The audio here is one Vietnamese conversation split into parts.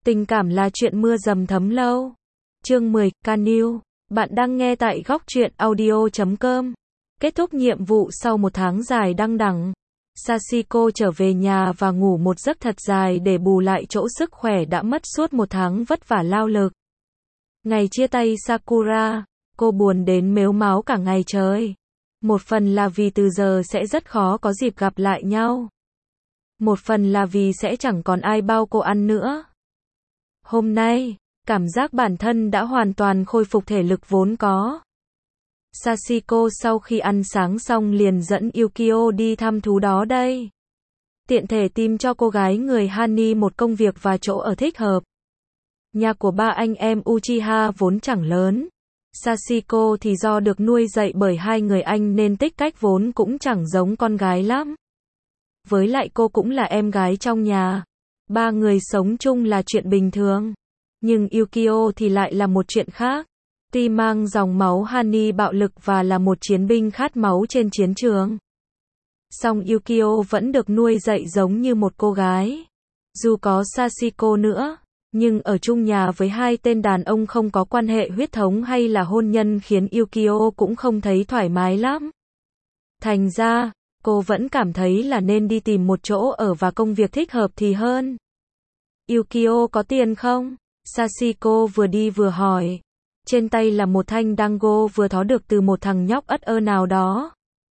Tình cảm là chuyện mưa dầm thấm lâu. Chương 10, Canil. Bạn đang nghe tại góc truyện audio.com. Kết thúc nhiệm vụ sau một tháng dài đăng đẳng, Sachiko trở về nhà và ngủ một giấc thật dài để bù lại chỗ sức khỏe đã mất suốt một tháng vất vả lao lực. Ngày chia tay Sakura, cô buồn đến mếu máo cả ngày trời. Một phần là vì từ giờ sẽ rất khó có dịp gặp lại nhau. Một phần là vì sẽ chẳng còn ai bao cô ăn nữa. Hôm nay, cảm giác bản thân đã hoàn toàn khôi phục thể lực vốn có. Sachiko sau khi ăn sáng xong liền dẫn Yukio đi thăm thú đó đây. Tiện thể tìm cho cô gái người Hani một công việc và chỗ ở thích hợp. Nhà của ba anh em Uchiha vốn chẳng lớn. Sachiko thì do được nuôi dạy bởi hai người anh nên tích cách vốn cũng chẳng giống con gái lắm. Với lại cô cũng là em gái trong nhà. Ba người sống chung là chuyện bình thường. Nhưng Yukio thì lại là một chuyện khác. Tuy mang dòng máu Hani bạo lực và là một chiến binh khát máu trên chiến trường, song Yukio vẫn được nuôi dạy giống như một cô gái. Dù có Sachiko nữa, nhưng ở chung nhà với hai tên đàn ông không có quan hệ huyết thống hay là hôn nhân khiến Yukio cũng không thấy thoải mái lắm. Thành ra, cô vẫn cảm thấy là nên đi tìm một chỗ ở và công việc thích hợp thì hơn. Yukio có tiền không? Sachiko vừa đi vừa hỏi. Trên tay là một thanh dango vừa thó được từ một thằng nhóc ất ơ nào đó.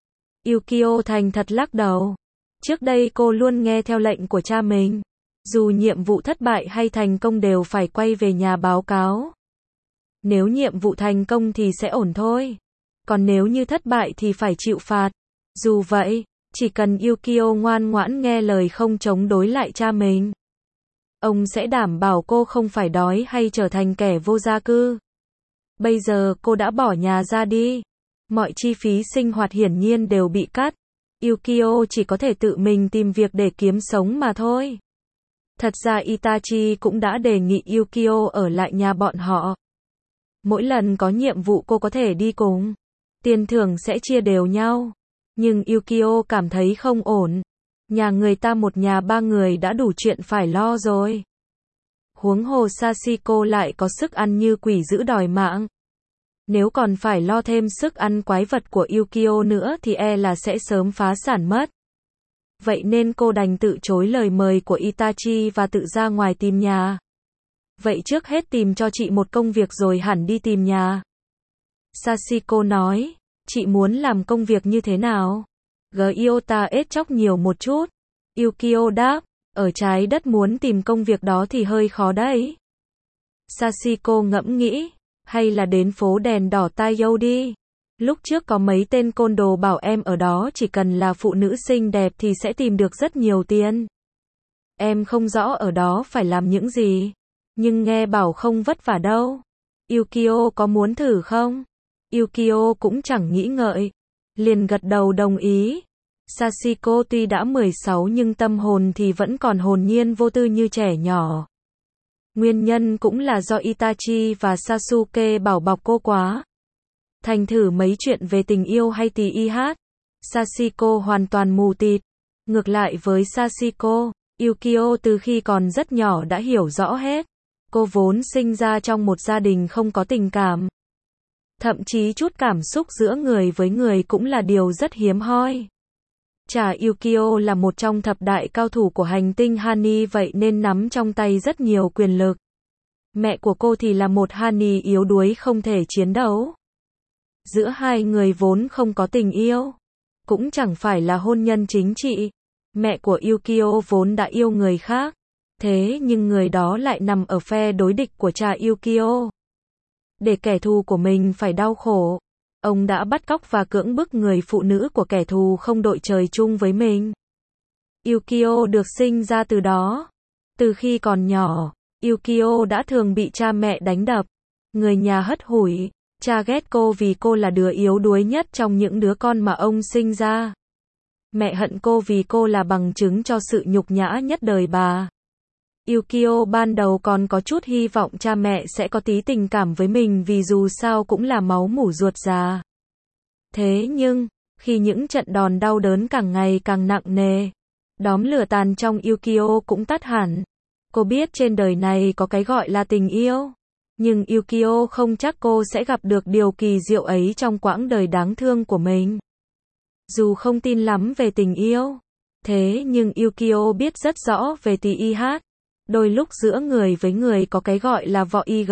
Yukio thành thật lắc đầu. Trước đây cô luôn nghe theo lệnh của cha mình. Dù nhiệm vụ thất bại hay thành công đều phải quay về nhà báo cáo. Nếu nhiệm vụ thành công thì sẽ ổn thôi. Còn nếu như thất bại thì phải chịu phạt. Dù vậy, chỉ cần Yukio ngoan ngoãn nghe lời không chống đối lại cha mình, ông sẽ đảm bảo cô không phải đói hay trở thành kẻ vô gia cư. Bây giờ cô đã bỏ nhà ra đi. Mọi chi phí sinh hoạt hiển nhiên đều bị cắt. Yukio chỉ có thể tự mình tìm việc để kiếm sống mà thôi. Thật ra Itachi cũng đã đề nghị Yukio ở lại nhà bọn họ. Mỗi lần có nhiệm vụ cô có thể đi cùng. Tiền thưởng sẽ chia đều nhau. Nhưng Yukio cảm thấy không ổn. Nhà người ta một nhà ba người đã đủ chuyện phải lo rồi. Huống hồ Sachiko lại có sức ăn như quỷ dữ đòi mạng. Nếu còn phải lo thêm sức ăn quái vật của Yukio nữa thì e là sẽ sớm phá sản mất. Vậy nên cô đành từ chối lời mời của Itachi và tự ra ngoài tìm nhà. Vậy trước hết tìm cho chị một công việc rồi hẳn đi tìm nhà. Sachiko nói, chị muốn làm công việc như thế nào? Gyota ết chóc nhiều một chút. Yukio đáp, ở trái đất muốn tìm công việc đó thì hơi khó đấy. Sachiko ngẫm nghĩ, hay là đến phố đèn đỏ Taiyo đi. Lúc trước có mấy tên côn đồ bảo em ở đó chỉ cần là phụ nữ xinh đẹp thì sẽ tìm được rất nhiều tiền. Em không rõ ở đó phải làm những gì, nhưng nghe bảo không vất vả đâu. Yukio có muốn thử không? Yukio cũng chẳng nghĩ ngợi, liền gật đầu đồng ý. Sachiko tuy đã 16 nhưng tâm hồn thì vẫn còn hồn nhiên vô tư như trẻ nhỏ. Nguyên nhân cũng là do Itachi và Sasuke bảo bọc cô quá. Thành thử mấy chuyện về tình yêu hay tì y hát, Sachiko hoàn toàn mù tịt. Ngược lại với Sachiko, Yukio từ khi còn rất nhỏ đã hiểu rõ hết. Cô vốn sinh ra trong một gia đình không có tình cảm. Thậm chí chút cảm xúc giữa người với người cũng là điều rất hiếm hoi. Cha Yukio là một trong thập đại cao thủ của hành tinh Hani vậy nên nắm trong tay rất nhiều quyền lực. Mẹ của cô thì là một Hani yếu đuối không thể chiến đấu. Giữa hai người vốn không có tình yêu, cũng chẳng phải là hôn nhân chính trị. Mẹ của Yukio vốn đã yêu người khác, thế nhưng người đó lại nằm ở phe đối địch của cha Yukio. Để kẻ thù của mình phải đau khổ, ông đã bắt cóc và cưỡng bức người phụ nữ của kẻ thù không đội trời chung với mình. Yukio được sinh ra từ đó. Từ khi còn nhỏ, Yukio đã thường bị cha mẹ đánh đập. Người nhà hất hủi, cha ghét cô vì cô là đứa yếu đuối nhất trong những đứa con mà ông sinh ra. Mẹ hận cô vì cô là bằng chứng cho sự nhục nhã nhất đời bà. Yukio ban đầu còn có chút hy vọng cha mẹ sẽ có tí tình cảm với mình vì dù sao cũng là máu mủ ruột già. Thế nhưng, khi những trận đòn đau đớn càng ngày càng nặng nề, đóm lửa tàn trong Yukio cũng tắt hẳn. Cô biết trên đời này có cái gọi là tình yêu. Nhưng Yukio không chắc cô sẽ gặp được điều kỳ diệu ấy trong quãng đời đáng thương của mình. Dù không tin lắm về tình yêu, thế nhưng Yukio biết rất rõ về TIH. Đôi lúc giữa người với người có cái gọi là VOIG.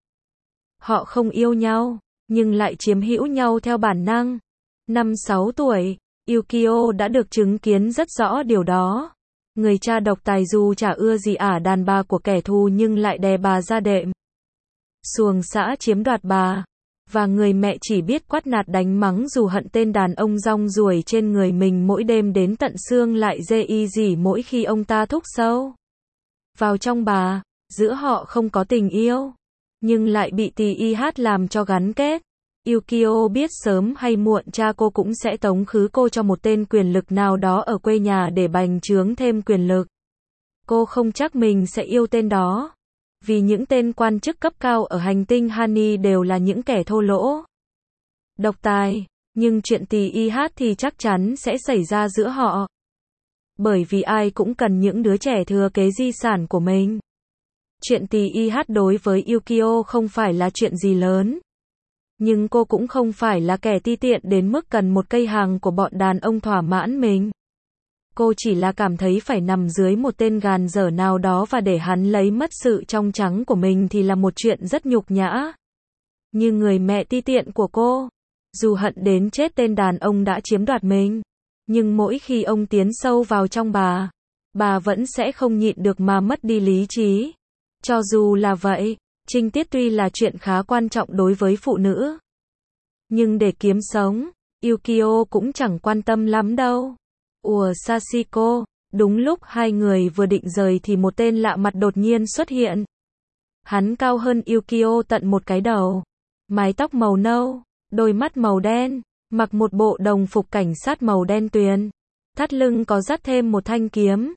Họ không yêu nhau, nhưng lại chiếm hữu nhau theo bản năng. Năm 6 tuổi, Yukio đã được chứng kiến rất rõ điều đó. Người cha độc tài dù chả ưa gì đàn bà của kẻ thù nhưng lại đè bà ra đệm. Xuồng xã chiếm đoạt bà. Và người mẹ chỉ biết quát nạt đánh mắng dù hận tên đàn ông rong ruổi trên người mình mỗi đêm đến tận xương lại dê y dỉ mỗi khi ông ta thúc sâu vào trong bà. Giữa họ không có tình yêu, nhưng lại bị TIH làm cho gắn kết. Yukio biết sớm hay muộn cha cô cũng sẽ tống khứ cô cho một tên quyền lực nào đó ở quê nhà để bành trướng thêm quyền lực. Cô không chắc mình sẽ yêu tên đó. Vì những tên quan chức cấp cao ở hành tinh Hani đều là những kẻ thô lỗ, độc tài. Nhưng chuyện TIH thì chắc chắn sẽ xảy ra giữa họ. Bởi vì ai cũng cần những đứa trẻ thừa kế di sản của mình. Chuyện TIH đối với Yukio không phải là chuyện gì lớn. Nhưng cô cũng không phải là kẻ ti tiện đến mức cần một cây hàng của bọn đàn ông thỏa mãn mình. Cô chỉ là cảm thấy phải nằm dưới một tên gàn dở nào đó và để hắn lấy mất sự trong trắng của mình thì là một chuyện rất nhục nhã. Như người mẹ ti tiện của cô, dù hận đến chết tên đàn ông đã chiếm đoạt mình, nhưng mỗi khi ông tiến sâu vào trong bà vẫn sẽ không nhịn được mà mất đi lý trí. Cho dù là vậy, trinh tiết tuy là chuyện khá quan trọng đối với phụ nữ. Nhưng để kiếm sống, Yukio cũng chẳng quan tâm lắm đâu. Sachiko, đúng lúc hai người vừa định rời thì một tên lạ mặt đột nhiên xuất hiện. Hắn cao hơn Yukio tận một cái đầu. Mái tóc màu nâu, đôi mắt màu đen, mặc một bộ đồng phục cảnh sát màu đen tuyền. Thắt lưng có dắt thêm một thanh kiếm.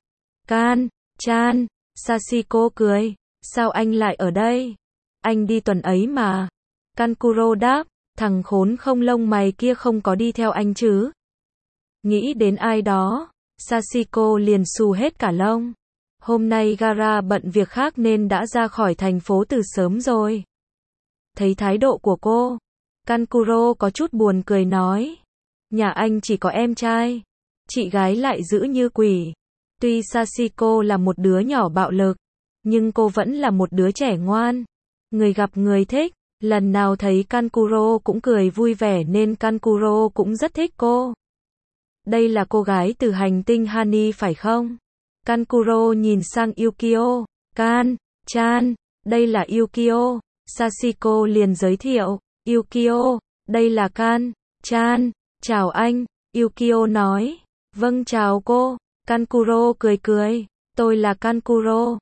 Chan, Sachiko cười. Sao anh lại ở đây? Anh đi tuần ấy mà. Kankuro đáp, thằng khốn không lông mày kia không có đi theo anh chứ? Nghĩ đến ai đó, Sachiko liền xù hết cả lông. Hôm nay Gara bận việc khác nên đã ra khỏi thành phố từ sớm rồi. Thấy thái độ của cô, Kankuro có chút buồn cười nói. Nhà anh chỉ có em trai, chị gái lại dữ như quỷ. Tuy Sachiko là một đứa nhỏ bạo lực, nhưng cô vẫn là một đứa trẻ ngoan. Người gặp người thích, lần nào thấy Kankuro cũng cười vui vẻ nên Kankuro cũng rất thích cô. Đây là cô gái từ hành tinh Hani phải không? Kankuro nhìn sang Yukio. Chan, đây là Yukio. Sachiko liền giới thiệu. Yukio, đây là Chan. Chào anh, Yukio nói. Vâng chào cô. Kankuro cười. Tôi là Kankuro.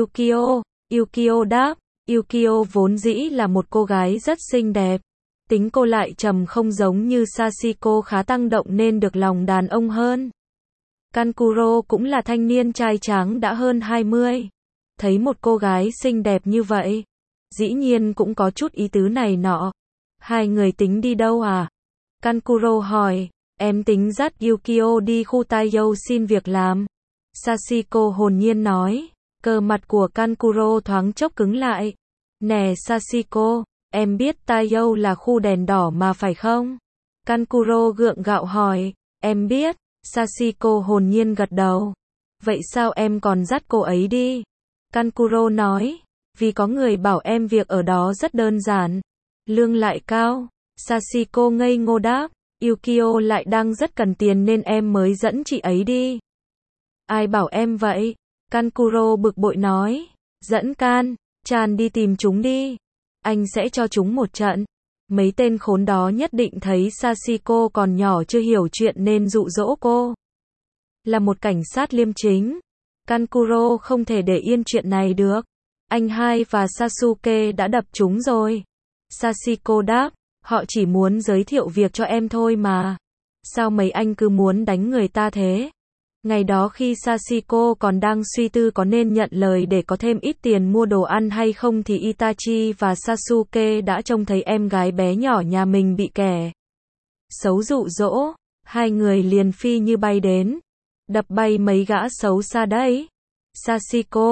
Yukio đáp. Yukio vốn dĩ là một cô gái rất xinh đẹp. Tính cô lại trầm không giống như Sachiko khá tăng động nên được lòng đàn ông hơn. Kankuro cũng là thanh niên trai tráng đã hơn 20. Thấy một cô gái xinh đẹp như vậy, dĩ nhiên cũng có chút ý tứ này nọ. Hai người tính đi đâu à? Kankuro hỏi. Em tính dắt Yukio đi khu Taiyo xin việc làm. Sachiko hồn nhiên nói. Cờ mặt của Kankuro thoáng chốc cứng lại. Nè Sachiko, em biết Taiyo là khu đèn đỏ mà phải không? Kankuro gượng gạo hỏi. Em biết. Sachiko hồn nhiên gật đầu. Vậy sao em còn dắt cô ấy đi? Kankuro nói. Vì có người bảo em việc ở đó rất đơn giản. Lương lại cao. Sachiko ngây ngô đáp. Yukio lại đang rất cần tiền nên em mới dẫn chị ấy đi. Ai bảo em vậy? Kankuro bực bội nói. Dẫn Chan đi tìm chúng đi. Anh sẽ cho chúng một trận. Mấy tên khốn đó nhất định thấy Sachiko còn nhỏ chưa hiểu chuyện nên dụ dỗ cô. Là một cảnh sát liêm chính, Kankuro không thể để yên chuyện này được. Anh hai và Sasuke đã đập chúng rồi. Sachiko đáp, họ chỉ muốn giới thiệu việc cho em thôi mà. Sao mấy anh cứ muốn đánh người ta thế? Ngày đó khi Sachiko còn đang suy tư có nên nhận lời để có thêm ít tiền mua đồ ăn hay không thì Itachi và Sasuke đã trông thấy em gái bé nhỏ nhà mình bị kẻ xấu dụ dỗ. Hai người liền phi như bay đến, đập bay mấy gã xấu xa đấy. Sachiko,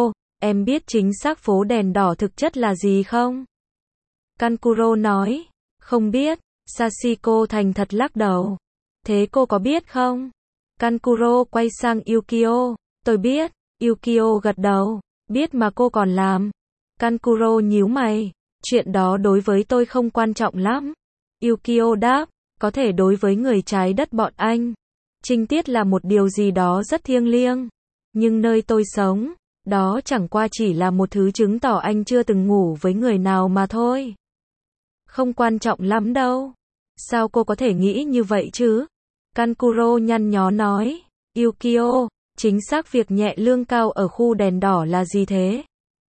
Em biết chính xác phố đèn đỏ thực chất là gì không? Kankuro nói. Không biết. Sachiko thành thật lắc đầu. Thế cô có biết không? Kankuro quay sang Yukio. Tôi biết. Yukio gật đầu. Biết mà cô còn làm. Kankuro nhíu mày. Chuyện đó đối với tôi không quan trọng lắm. Yukio đáp. Có thể đối với người trái đất bọn anh. Trinh tiết là một điều gì đó rất thiêng liêng. Nhưng nơi tôi sống, đó chẳng qua chỉ là một thứ chứng tỏ anh chưa từng ngủ với người nào mà thôi. Không quan trọng lắm đâu. Sao cô có thể nghĩ như vậy chứ? Kankuro nhăn nhó nói. Yukio, chính xác việc nhẹ lương cao ở khu đèn đỏ là gì thế?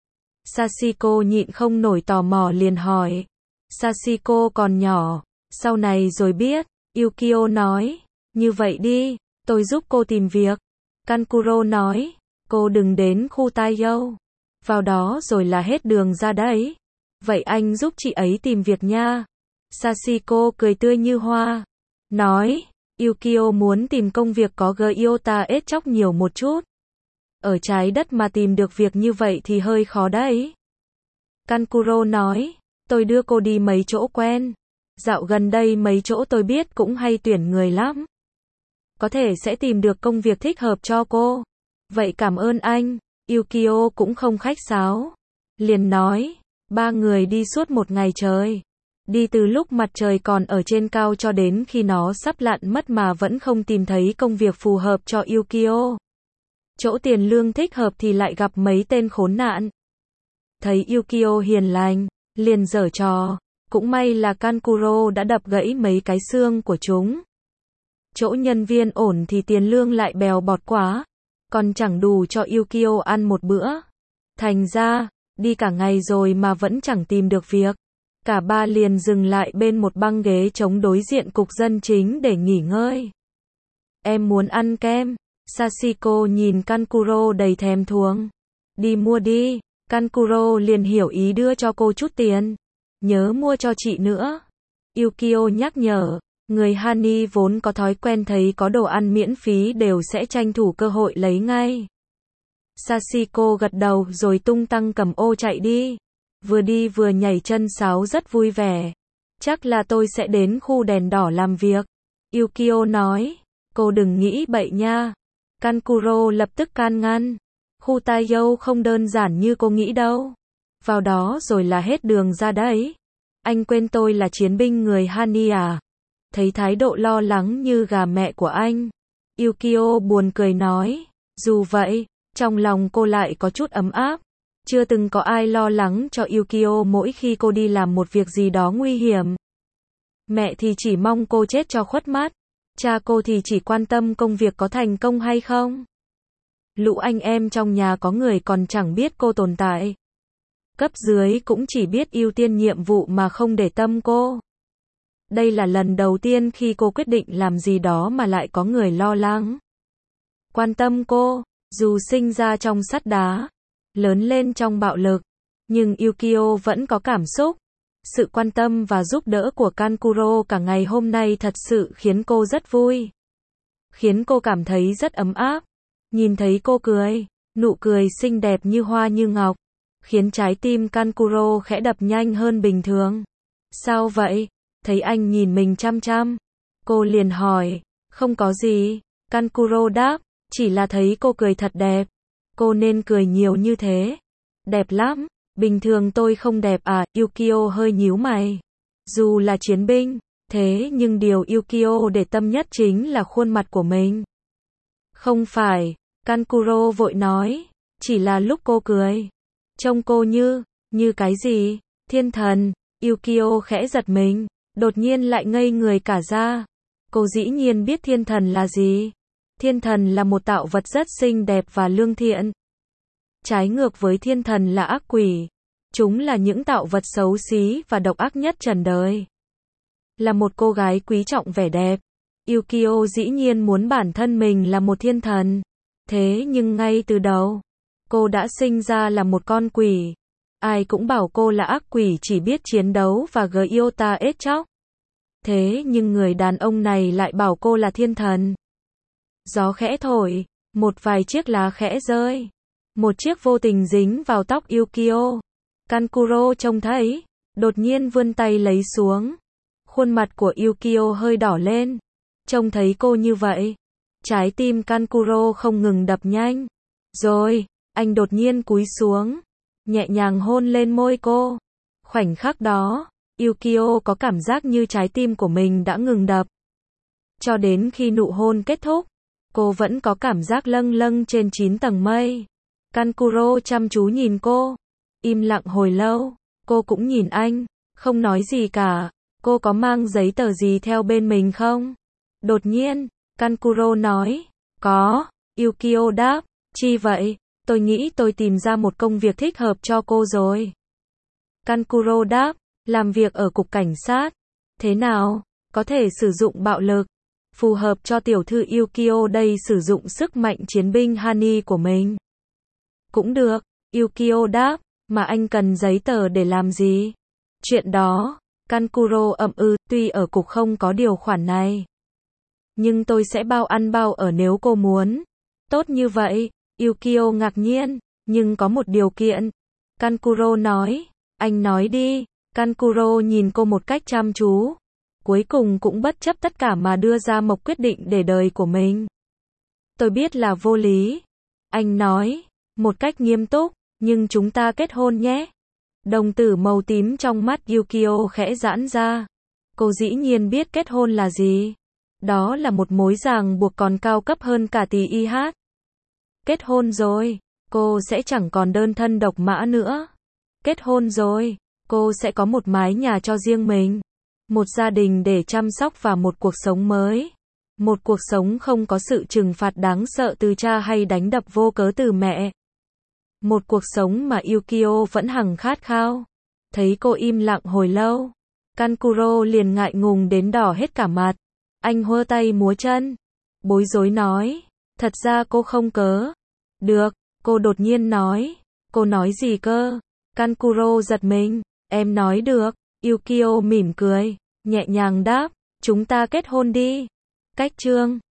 Sachiko nhịn không nổi tò mò liền hỏi. Sachiko còn nhỏ, sau này rồi biết. Yukio nói. Như vậy đi, tôi giúp cô tìm việc. Kankuro nói. Cô đừng đến khu Taiyo. Vào đó rồi là hết đường ra đấy. Vậy anh giúp chị ấy tìm việc nha. Sachiko cười tươi như hoa. Nói. Yukio muốn tìm công việc có Gyota ít chóc nhiều một chút. Ở trái đất mà tìm được việc như vậy thì hơi khó đấy. Kankuro nói. Tôi đưa cô đi mấy chỗ quen. Dạo gần đây mấy chỗ tôi biết cũng hay tuyển người lắm. Có thể sẽ tìm được công việc thích hợp cho cô. Vậy cảm ơn anh. Yukio cũng không khách sáo. Liền nói. Ba người đi suốt một ngày trời. Đi từ lúc mặt trời còn ở trên cao cho đến khi nó sắp lặn mất mà vẫn không tìm thấy công việc phù hợp cho Yukio. Chỗ tiền lương thích hợp thì lại gặp mấy tên khốn nạn. Thấy Yukio hiền lành, liền giở trò. Cũng may là Kankuro đã đập gãy mấy cái xương của chúng. Chỗ nhân viên ổn thì tiền lương lại bèo bọt quá. Còn chẳng đủ cho Yukio ăn một bữa. Thành ra, đi cả ngày rồi mà vẫn chẳng tìm được việc. Cả ba liền dừng lại bên một băng ghế chống đối diện cục dân chính để nghỉ ngơi. Em muốn ăn kem. Sachiko nhìn Kankuro đầy thèm thuồng. Đi mua đi. Kankuro liền hiểu ý đưa cho cô chút tiền. Nhớ mua cho chị nữa. Yukio nhắc nhở. Người Hani vốn có thói quen thấy có đồ ăn miễn phí đều sẽ tranh thủ cơ hội lấy ngay. Sachiko gật đầu rồi tung tăng cầm ô chạy đi. Vừa đi vừa nhảy chân sáo rất vui vẻ. Chắc là tôi sẽ đến khu đèn đỏ làm việc. Yukio nói. Cô đừng nghĩ bậy nha. Kankuro lập tức can ngăn. Khu Taiyo không đơn giản như cô nghĩ đâu. Vào đó rồi là hết đường ra đấy. Anh quên tôi là chiến binh người Hani à? Thấy thái độ lo lắng như gà mẹ của anh. Yukio buồn cười nói. Dù vậy, trong lòng cô lại có chút ấm áp. Chưa từng có ai lo lắng cho Yukio mỗi khi cô đi làm một việc gì đó nguy hiểm. Mẹ thì chỉ mong cô chết cho khuất mắt. Cha cô thì chỉ quan tâm công việc có thành công hay không. Lũ anh em trong nhà có người còn chẳng biết cô tồn tại. Cấp dưới cũng chỉ biết ưu tiên nhiệm vụ mà không để tâm cô. Đây là lần đầu tiên khi cô quyết định làm gì đó mà lại có người lo lắng. Quan tâm cô, dù sinh ra trong sắt đá, lớn lên trong bạo lực, nhưng Yukio vẫn có cảm xúc. Sự quan tâm và giúp đỡ của Kankuro cả ngày hôm nay thật sự khiến cô rất vui. Khiến cô cảm thấy rất ấm áp. Nhìn thấy cô cười, nụ cười xinh đẹp như hoa như ngọc, khiến trái tim Kankuro khẽ đập nhanh hơn bình thường. Sao vậy? Thấy anh nhìn mình chăm chăm. Cô liền hỏi. Không có gì. Kankuro đáp. Chỉ là thấy cô cười thật đẹp. Cô nên cười nhiều như thế. Đẹp lắm. Bình thường tôi không đẹp à? Yukio hơi nhíu mày. Dù là chiến binh, thế nhưng điều Yukio để tâm nhất chính là khuôn mặt của mình. Không phải. Kankuro vội nói. Chỉ là lúc cô cười. Trông cô như cái gì? Thiên thần. Yukio khẽ giật mình. Đột nhiên lại ngây người cả ra. Cô dĩ nhiên biết thiên thần là gì. Thiên thần là một tạo vật rất xinh đẹp và lương thiện. Trái ngược với thiên thần là ác quỷ. Chúng là những tạo vật xấu xí và độc ác nhất trần đời. Là một cô gái quý trọng vẻ đẹp, Yukio dĩ nhiên muốn bản thân mình là một thiên thần. Thế nhưng ngay từ đầu, cô đã sinh ra là một con quỷ. Ai cũng bảo cô là ác quỷ chỉ biết chiến đấu và Gyota ít chóc. Thế nhưng người đàn ông này lại bảo cô là thiên thần. Gió khẽ thổi, một vài chiếc lá khẽ rơi. Một chiếc vô tình dính vào tóc Yukio. Kankuro trông thấy, đột nhiên vươn tay lấy xuống. Khuôn mặt của Yukio hơi đỏ lên. Trông thấy cô như vậy, trái tim Kankuro không ngừng đập nhanh. Rồi, anh đột nhiên cúi xuống, nhẹ nhàng hôn lên môi cô. Khoảnh khắc đó, Yukio có cảm giác như trái tim của mình đã ngừng đập. Cho đến khi nụ hôn kết thúc, cô vẫn có cảm giác lâng lâng trên 9 tầng mây. Kankuro chăm chú nhìn cô, im lặng hồi lâu, cô cũng nhìn anh, không nói gì cả. Cô có mang giấy tờ gì theo bên mình không? Đột nhiên, Kankuro nói, có. Yukio đáp, chi vậy? Tôi nghĩ tôi tìm ra một công việc thích hợp cho cô rồi. Kankuro đáp, làm việc ở cục cảnh sát. Thế nào? Có thể sử dụng bạo lực. Phù hợp cho tiểu thư Yukio đây sử dụng sức mạnh chiến binh Hani của mình. Cũng được, Yukio đáp, mà anh cần giấy tờ để làm gì? Chuyện đó, Kankuro tuy ở cục không có điều khoản này. Nhưng tôi sẽ bao ăn bao ở nếu cô muốn. Tốt như vậy, Yukio ngạc nhiên, nhưng có một điều kiện. Kankuro nói, anh nói đi. Kankuro nhìn cô một cách chăm chú. Cuối cùng cũng bất chấp tất cả mà đưa ra một quyết định để đời của mình. Tôi biết là vô lý. Anh nói, một cách nghiêm túc, nhưng chúng ta kết hôn nhé. Đồng tử màu tím trong mắt Yukio khẽ giãn ra. Cô dĩ nhiên biết kết hôn là gì. Đó là một mối ràng buộc còn cao cấp hơn cả tỷ IH. Kết hôn rồi, cô sẽ chẳng còn đơn thân độc mã nữa. Kết hôn rồi, cô sẽ có một mái nhà cho riêng mình. Một gia đình để chăm sóc và một cuộc sống mới. Một cuộc sống không có sự trừng phạt đáng sợ từ cha hay đánh đập vô cớ từ mẹ. Một cuộc sống mà Yukio vẫn hằng khát khao. Thấy cô im lặng hồi lâu, Kankuro liền ngại ngùng đến đỏ hết cả mặt. Anh hơ tay múa chân, bối rối nói, thật ra cô không cớ. Được, cô đột nhiên nói. Cô nói gì cơ? Kankuro giật mình, em nói được. Yukio mỉm cười, nhẹ nhàng đáp, chúng ta kết hôn đi. Cách chương